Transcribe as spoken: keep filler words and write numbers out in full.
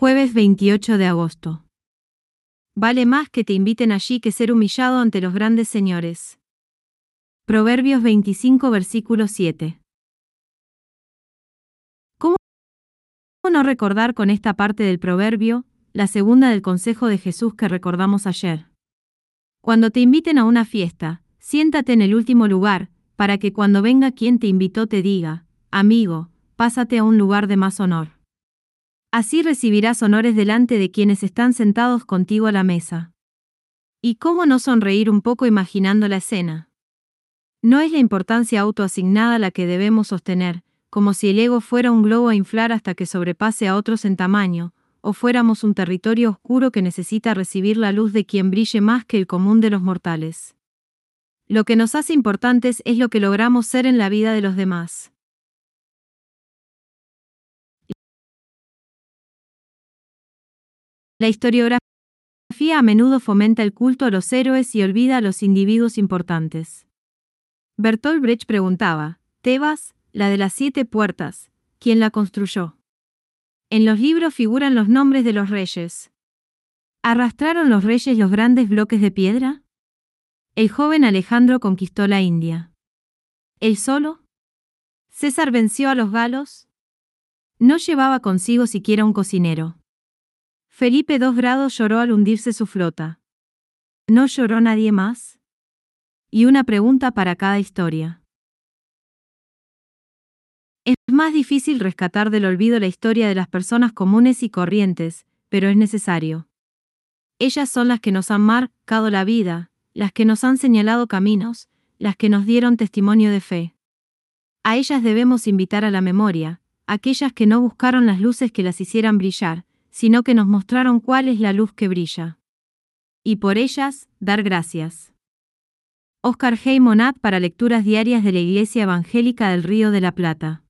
Jueves veintiocho de agosto. Vale más que te inviten allí que ser humillado ante los grandes señores. Proverbios veinticinco versículo siete. ¿Cómo no recordar con esta parte del proverbio, la segunda del consejo de Jesús que recordamos ayer? Cuando te inviten a una fiesta, siéntate en el último lugar, para que cuando venga quien te invitó te diga, amigo, pásate a un lugar de más honor. Así recibirás honores delante de quienes están sentados contigo a la mesa. ¿Y cómo no sonreír un poco imaginando la escena? No es la importancia autoasignada la que debemos sostener, como si el ego fuera un globo a inflar hasta que sobrepase a otros en tamaño, o fuéramos un territorio oscuro que necesita recibir la luz de quien brille más que el común de los mortales. Lo que nos hace importantes es lo que logramos ser en la vida de los demás. La historiografía a menudo fomenta el culto a los héroes y olvida a los individuos importantes. Bertolt Brecht preguntaba, Tebas, la de las siete puertas, ¿quién la construyó? En los libros figuran los nombres de los reyes. ¿Arrastraron los reyes los grandes bloques de piedra? El joven Alejandro conquistó la India. ¿Él solo? ¿César venció a los galos? No llevaba consigo siquiera un cocinero. Felipe dos grados lloró al hundirse su flota. ¿No lloró nadie más? Y una pregunta para cada historia. Es más difícil rescatar del olvido la historia de las personas comunes y corrientes, pero es necesario. Ellas son las que nos han marcado la vida, las que nos han señalado caminos, las que nos dieron testimonio de fe. A ellas debemos invitar a la memoria, aquellas que no buscaron las luces que las hicieran brillar, sino que nos mostraron cuál es la luz que brilla. Y por ellas, dar gracias. Oscar G. Monat para Lecturas Diarias de la Iglesia Evangélica del Río de la Plata.